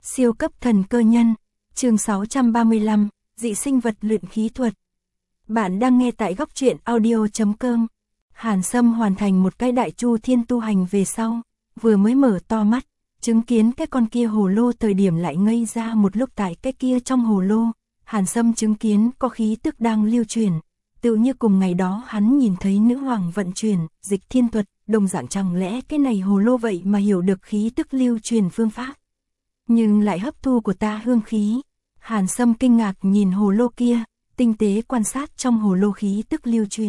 Siêu cấp thần cơ nhân, chương 635, dị sinh vật luyện khí thuật. Bạn đang nghe tại góc truyện audio.com. Hàn Sâm hoàn thành một cái đại chu thiên tu hành về sau, vừa mới mở to mắt, chứng kiến cái con kia hồ lô thời điểm lại ngây ra một lúc tại cái kia trong hồ lô. Hàn Sâm chứng kiến có khí tức đang lưu truyền, tự như cùng ngày đó hắn nhìn thấy nữ hoàng vận chuyển, dịch thiên thuật, đồng dạng chẳng lẽ cái này hồ lô vậy mà hiểu được khí tức lưu truyền phương pháp. Nhưng lại hấp thu của ta hương khí. Hàn Sâm kinh ngạc nhìn hồ lô kia, tinh tế quan sát trong hồ lô khí tức lưu truyền.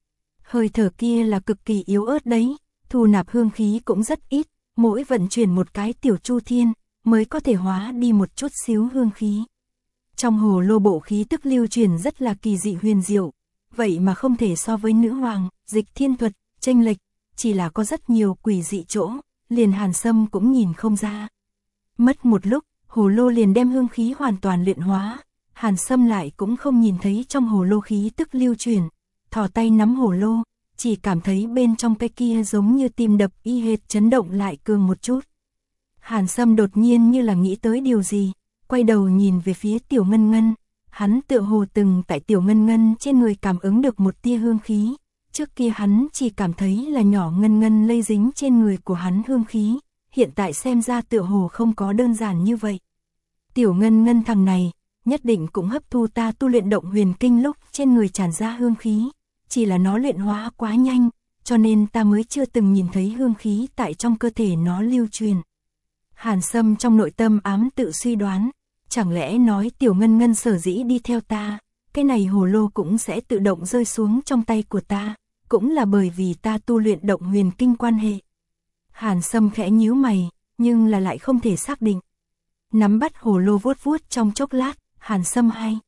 Hơi thở kia là cực kỳ yếu ớt đấy, thu nạp hương khí cũng rất ít, mỗi vận chuyển một cái tiểu chu thiên, mới có thể hóa đi một chút xíu hương khí. Trong hồ lô bộ khí tức lưu truyền rất là kỳ dị huyền diệu, vậy mà không thể so với nữ hoàng, dịch thiên thuật, chênh lệch, chỉ là có rất nhiều quỷ dị chỗ, liền Hàn Sâm cũng nhìn không ra. Mất một lúc, hồ lô liền đem hương khí hoàn toàn luyện hóa, Hàn Sâm lại cũng không nhìn thấy trong hồ lô khí tức lưu truyền, thò tay nắm hồ lô, chỉ cảm thấy bên trong cái kia giống như tim đập y hệt chấn động lại cường một chút. Hàn Sâm đột nhiên như là nghĩ tới điều gì, quay đầu nhìn về phía Tiểu Ngân Ngân, hắn tựa hồ từng tại Tiểu Ngân Ngân trên người cảm ứng được một tia hương khí, trước kia hắn chỉ cảm thấy là nhỏ Ngân Ngân lây dính trên người của hắn hương khí, hiện tại xem ra tựa hồ không có đơn giản như vậy. Tiểu Ngân Ngân thằng này, nhất định cũng hấp thu ta tu luyện động huyền kinh lúc trên người tràn ra hương khí, chỉ là nó luyện hóa quá nhanh, cho nên ta mới chưa từng nhìn thấy hương khí tại trong cơ thể nó lưu truyền. Hàn Sâm trong nội tâm ám tự suy đoán, chẳng lẽ nói Tiểu Ngân Ngân sở dĩ đi theo ta, cái này hồ lô cũng sẽ tự động rơi xuống trong tay của ta, cũng là bởi vì ta tu luyện động huyền kinh quan hệ. Hàn Sâm khẽ nhíu mày, nhưng là lại không thể xác định. Nắm bắt hồ lô vuốt vuốt trong chốc lát, Hàn Sâm hay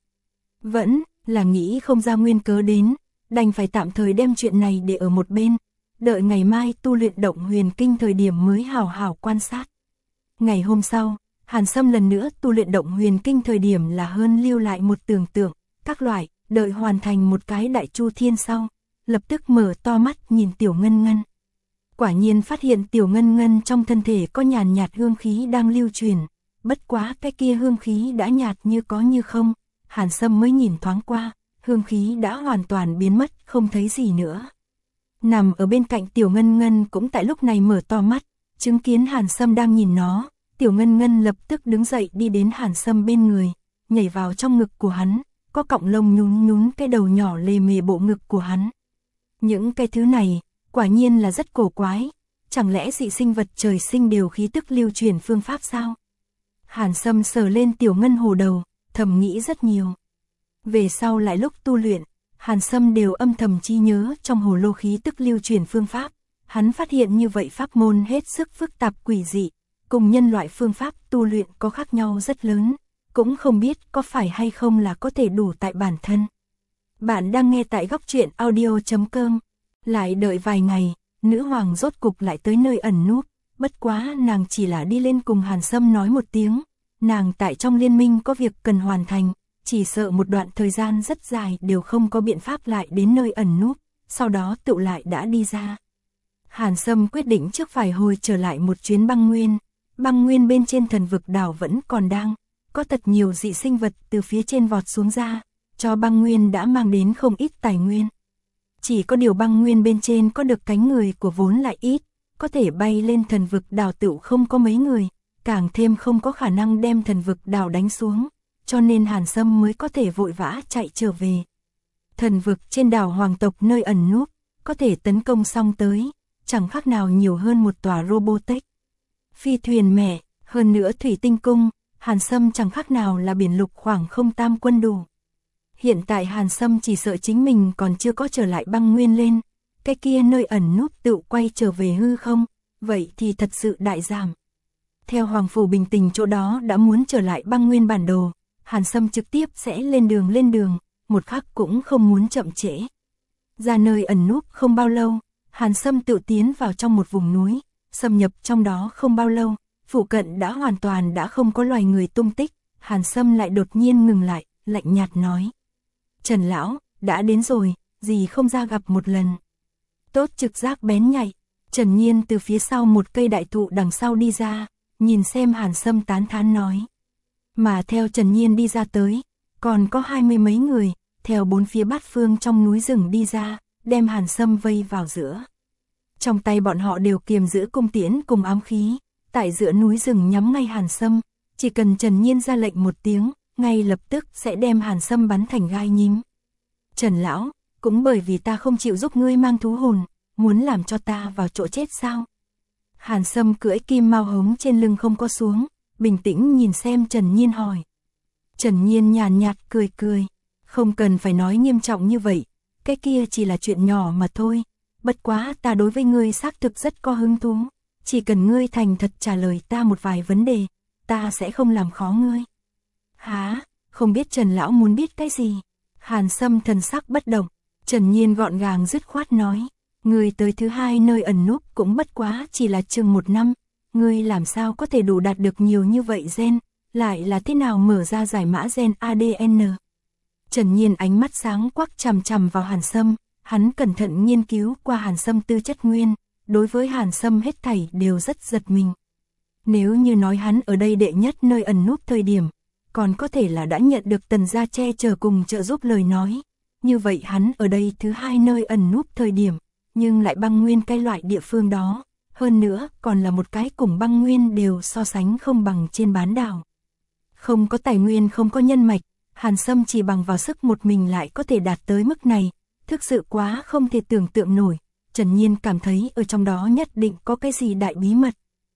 vẫn là nghĩ không ra nguyên cớ đến, đành phải tạm thời đem chuyện này để ở một bên, đợi ngày mai tu luyện động huyền kinh thời điểm mới hào hào quan sát. Ngày hôm sau, Hàn Sâm lần nữa tu luyện động huyền kinh thời điểm là hơn lưu lại một tưởng tượng, các loại, đợi hoàn thành một cái đại chu thiên sau, lập tức mở to mắt nhìn Tiểu Ngân Ngân. Quả nhiên phát hiện Tiểu Ngân Ngân trong thân thể có nhàn nhạt hương khí đang lưu truyền, bất quá cái kia hương khí đã nhạt như có như không, Hàn Sâm mới nhìn thoáng qua, hương khí đã hoàn toàn biến mất, không thấy gì nữa. Nằm ở bên cạnh Tiểu Ngân Ngân cũng tại lúc này mở to mắt, chứng kiến Hàn Sâm đang nhìn nó, Tiểu Ngân Ngân lập tức đứng dậy đi đến Hàn Sâm bên người, nhảy vào trong ngực của hắn, có cọng lông nhún nhún cái đầu nhỏ lề mề bộ ngực của hắn. Những cái thứ này, quả nhiên là rất cổ quái, chẳng lẽ dị sinh vật trời sinh đều khí tức lưu truyền phương pháp sao? Hàn Sâm sờ lên Tiểu Ngân hồ đầu, thầm nghĩ rất nhiều. Về sau lại lúc tu luyện, Hàn Sâm đều âm thầm chi nhớ trong hồ lô khí tức lưu truyền phương pháp, hắn phát hiện như vậy pháp môn hết sức phức tạp quỷ dị, cùng nhân loại phương pháp tu luyện có khác nhau rất lớn, cũng không biết có phải hay không là có thể đủ tại bản thân. Bạn đang nghe tại góc truyện audio.com. Lại đợi vài ngày, nữ hoàng rốt cục lại tới nơi ẩn núp, bất quá nàng chỉ là đi lên cùng Hàn Sâm nói một tiếng, nàng tại trong liên minh có việc cần hoàn thành, chỉ sợ một đoạn thời gian rất dài đều không có biện pháp lại đến nơi ẩn núp, sau đó tựu lại đã đi ra. Hàn Sâm quyết định trước phải hồi trở lại một chuyến băng nguyên bên trên thần vực đảo vẫn còn đang, có thật nhiều dị sinh vật từ phía trên vọt xuống ra, cho băng nguyên đã mang đến không ít tài nguyên. Chỉ có điều băng nguyên bên trên có được cánh người của vốn lại ít, có thể bay lên thần vực đảo tựu không có mấy người, càng thêm không có khả năng đem thần vực đảo đánh xuống, cho nên Hàn Sâm mới có thể vội vã chạy trở về. Thần vực trên đảo hoàng tộc nơi ẩn núp, có thể tấn công xong tới, chẳng khác nào nhiều hơn một tòa Robotech. Phi thuyền mẹ, hơn nữa thủy tinh cung, Hàn Sâm chẳng khác nào là biển lục khoảng không tam quân đủ. Hiện tại Hàn Sâm chỉ sợ chính mình còn chưa có trở lại băng nguyên lên, cái kia nơi ẩn núp tự quay trở về hư không, vậy thì thật sự đại giảm. Theo Hoàng Phủ Bình Tình chỗ đó đã muốn trở lại băng nguyên bản đồ, Hàn Sâm trực tiếp sẽ lên đường, một khắc cũng không muốn chậm trễ. Ra nơi ẩn núp không bao lâu, Hàn Sâm tự tiến vào trong một vùng núi, xâm nhập trong đó không bao lâu, phụ cận đã hoàn toàn đã không có loài người tung tích, Hàn Sâm lại đột nhiên ngừng lại, lạnh nhạt nói. Trần lão, đã đến rồi, gì không ra gặp một lần. Tốt trực giác bén nhạy, Trần Nhiên từ phía sau một cây đại thụ đằng sau đi ra, nhìn xem Hàn Sâm tán thán nói. Mà theo Trần Nhiên đi ra tới, còn có 20 mấy người, theo bốn phía bát phương trong núi rừng đi ra, đem Hàn Sâm vây vào giữa. Trong tay bọn họ đều kiềm giữ cung tiễn cùng ám khí, tại giữa núi rừng nhắm ngay Hàn Sâm, chỉ cần Trần Nhiên ra lệnh một tiếng, ngay lập tức sẽ đem Hàn Sâm bắn thành gai nhím. Trần lão, cũng bởi vì ta không chịu giúp ngươi mang thú hồn, muốn làm cho ta vào chỗ chết sao? Hàn Sâm cưỡi kim mao hống trên lưng không có xuống, bình tĩnh nhìn xem Trần Nhiên hỏi. Trần Nhiên nhàn nhạt cười cười, không cần phải nói nghiêm trọng như vậy, cái kia chỉ là chuyện nhỏ mà thôi, bất quá ta đối với ngươi xác thực rất có hứng thú, chỉ cần ngươi thành thật trả lời ta một vài vấn đề, ta sẽ không làm khó ngươi. Hả, không biết Trần lão muốn biết cái gì? Hàn Sâm thần sắc bất động, Trần Nhiên gọn gàng dứt khoát nói, ngươi tới thứ hai nơi ẩn núp cũng bất quá chỉ là chừng 1 năm, ngươi làm sao có thể đủ đạt được nhiều như vậy gen, lại là thế nào mở ra giải mã gen ADN? Trần Nhiên ánh mắt sáng quắc chằm chằm vào Hàn Sâm, hắn cẩn thận nghiên cứu qua Hàn Sâm tư chất nguyên, đối với Hàn Sâm hết thảy đều rất giật mình. Nếu như nói hắn ở đây đệ nhất nơi ẩn núp thời điểm, còn có thể là đã nhận được Tần gia che chở cùng trợ giúp lời nói, như vậy hắn ở đây thứ hai nơi ẩn núp thời điểm, nhưng lại băng nguyên cái loại địa phương đó, hơn nữa còn là một cái cùng băng nguyên đều so sánh không bằng trên bán đảo. Không có tài nguyên, không có nhân mạch, Hàn Sâm chỉ bằng vào sức một mình lại có thể đạt tới mức này, thực sự quá không thể tưởng tượng nổi. Trần Nhiên cảm thấy ở trong đó nhất định có cái gì đại bí mật.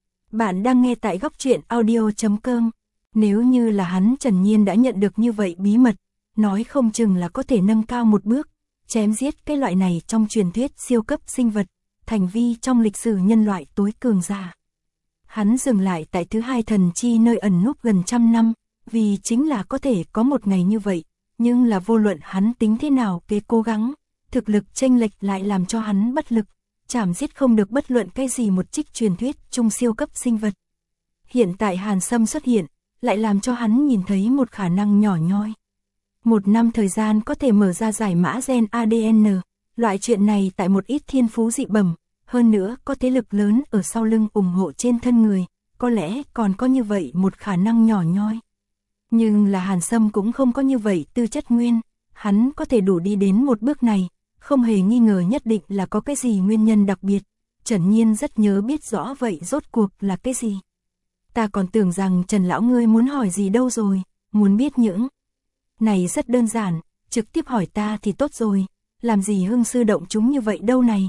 Bạn đang nghe tại Góc Truyện Audio.com. Nếu như là hắn Trần Nhiên đã nhận được như vậy bí mật, nói không chừng là có thể nâng cao một bước, chém giết cái loại này trong truyền thuyết siêu cấp sinh vật, thành vi trong lịch sử nhân loại tối cường giả. Hắn dừng lại tại thứ hai thần chi nơi ẩn núp gần 100 năm, vì chính là có thể có một ngày như vậy, nhưng là vô luận hắn tính thế nào kế cố gắng, thực lực chênh lệch lại làm cho hắn bất lực, chảm giết không được bất luận cái gì một trích truyền thuyết trung siêu cấp sinh vật. Hiện tại Hàn Sâm xuất hiện, lại làm cho hắn nhìn thấy một khả năng nhỏ nhoi. 1 năm thời gian có thể mở ra giải mã gen ADN, loại chuyện này tại một ít thiên phú dị bẩm, hơn nữa có thế lực lớn ở sau lưng ủng hộ trên thân người, có lẽ còn có như vậy một khả năng nhỏ nhoi. Nhưng là Hàn Sâm cũng không có như vậy tư chất nguyên, hắn có thể đủ đi đến một bước này, không hề nghi ngờ nhất định là có cái gì nguyên nhân đặc biệt. Trần Nhiên rất nhớ biết rõ vậy rốt cuộc là cái gì. Ta còn tưởng rằng Trần lão ngươi muốn hỏi gì đâu rồi, muốn biết những này rất đơn giản, trực tiếp hỏi ta thì tốt rồi, làm gì hưng sư động chúng như vậy đâu này.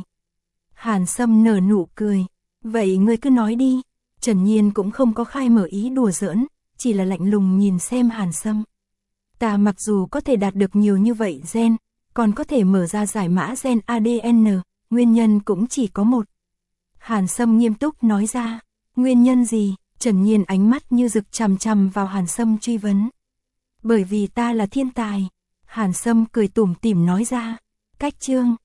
Hàn Sâm nở nụ cười, vậy ngươi cứ nói đi. Trần Nhiên cũng không có khai mở ý đùa giỡn, chỉ là lạnh lùng nhìn xem Hàn Sâm. Ta mặc dù có thể đạt được nhiều như vậy gen, còn có thể mở ra giải mã gen ADN, nguyên nhân cũng chỉ có một. Hàn Sâm nghiêm túc nói ra, nguyên nhân gì? Trần Nhiên ánh mắt như rực chằm chằm vào Hàn Sâm truy vấn. Bởi vì ta là thiên tài. Hàn Sâm cười tủm tỉm nói ra. Cách chương